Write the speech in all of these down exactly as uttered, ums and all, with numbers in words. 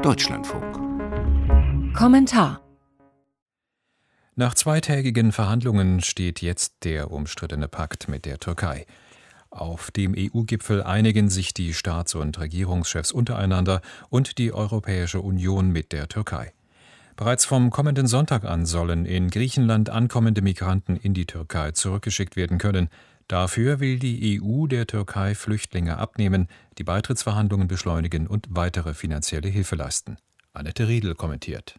Deutschlandfunk. Kommentar. Nach zweitägigen Verhandlungen steht jetzt der umstrittene Pakt mit der Türkei. Auf dem E U-Gipfel einigen sich die Staats- und Regierungschefs untereinander und die Europäische Union mit der Türkei. Bereits vom kommenden Sonntag an sollen in Griechenland ankommende Migranten in die Türkei zurückgeschickt werden können. Dafür will die E U der Türkei Flüchtlinge abnehmen, die Beitrittsverhandlungen beschleunigen und weitere finanzielle Hilfe leisten. Annette Riedel kommentiert.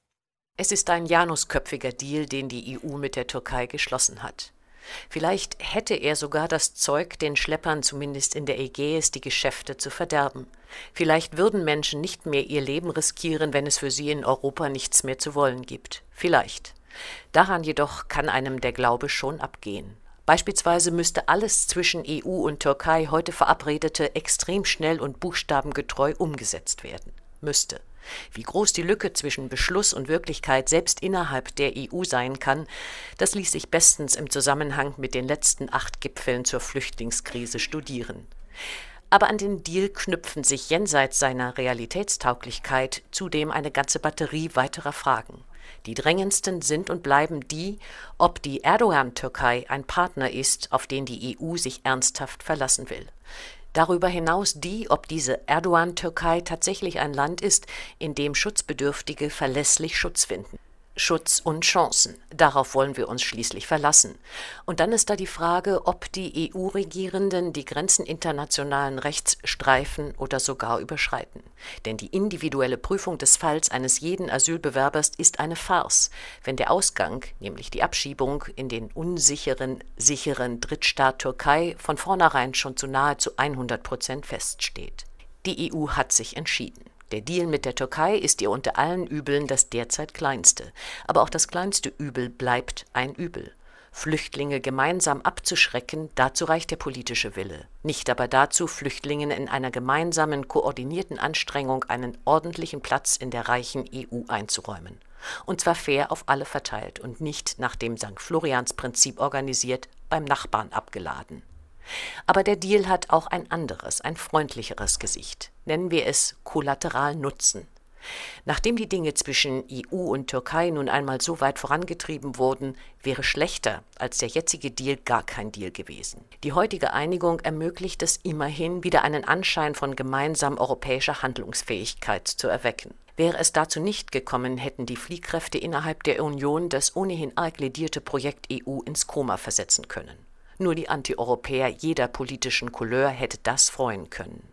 Es ist ein janusköpfiger Deal, den die E U mit der Türkei geschlossen hat. Vielleicht hätte er sogar das Zeug, den Schleppern zumindest in der Ägäis die Geschäfte zu verderben. Vielleicht würden Menschen nicht mehr ihr Leben riskieren, wenn es für sie in Europa nichts mehr zu wollen gibt. Vielleicht. Daran jedoch kann einem der Glaube schon abgehen. Beispielsweise müsste alles zwischen E U und Türkei heute Verabredete extrem schnell und buchstabengetreu umgesetzt werden. Müsste. Wie groß die Lücke zwischen Beschluss und Wirklichkeit selbst innerhalb der E U sein kann, das ließ sich bestens im Zusammenhang mit den letzten acht Gipfeln zur Flüchtlingskrise studieren. Aber an den Deal knüpfen sich jenseits seiner Realitätstauglichkeit zudem eine ganze Batterie weiterer Fragen. Die drängendsten sind und bleiben die, ob die Erdogan-Türkei ein Partner ist, auf den die E U sich ernsthaft verlassen will. Darüber hinaus die, ob diese Erdogan-Türkei tatsächlich ein Land ist, in dem Schutzbedürftige verlässlich Schutz finden. Schutz und Chancen, darauf wollen wir uns schließlich verlassen. Und dann ist da die Frage, ob die E U-Regierenden die Grenzen internationalen Rechts streifen oder sogar überschreiten. Denn die individuelle Prüfung des Falls eines jeden Asylbewerbers ist eine Farce, wenn der Ausgang, nämlich die Abschiebung in den unsicheren, sicheren Drittstaat Türkei, von vornherein schon zu nahezu hundert Prozent feststeht. Die E U hat sich entschieden. Der Deal mit der Türkei ist ihr unter allen Übeln das derzeit kleinste. Aber auch das kleinste Übel bleibt ein Übel. Flüchtlinge gemeinsam abzuschrecken, dazu reicht der politische Wille. Nicht aber dazu, Flüchtlingen in einer gemeinsamen, koordinierten Anstrengung einen ordentlichen Platz in der reichen E U einzuräumen. Und zwar fair auf alle verteilt und nicht nach dem Sankt Florians-Prinzip organisiert, beim Nachbarn abgeladen. Aber der Deal hat auch ein anderes, ein freundlicheres Gesicht. Nennen wir es Kollateralnutzen. Nachdem die Dinge zwischen E U und Türkei nun einmal so weit vorangetrieben wurden, wäre schlechter als der jetzige Deal gar kein Deal gewesen. Die heutige Einigung ermöglicht es immerhin, wieder einen Anschein von gemeinsam europäischer Handlungsfähigkeit zu erwecken. Wäre es dazu nicht gekommen, hätten die Fliehkräfte innerhalb der Union das ohnehin arg lädierte Projekt E U ins Koma versetzen können. Nur die Antieuropäer jeder politischen Couleur hätte das freuen können.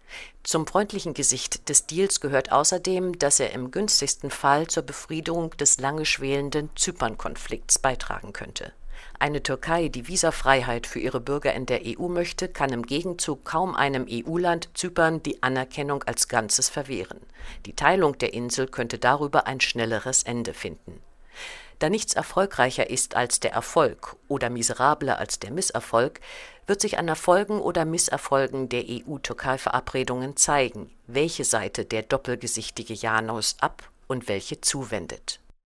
Zum freundlichen Gesicht des Deals gehört außerdem, dass er im günstigsten Fall zur Befriedung des lange schwelenden Zypern-Konflikts beitragen könnte. Eine Türkei, die Visafreiheit für ihre Bürger in der E U möchte, kann im Gegenzug kaum einem E U-Land Zypern die Anerkennung als Ganzes verwehren. Die Teilung der Insel könnte darüber ein schnelleres Ende finden. Da nichts erfolgreicher ist als der Erfolg oder miserabler als der Misserfolg, wird sich an Erfolgen oder Misserfolgen der E U-Türkei-Verabredungen zeigen, welche Seite der doppelgesichtige Janus ab und welche zuwendet.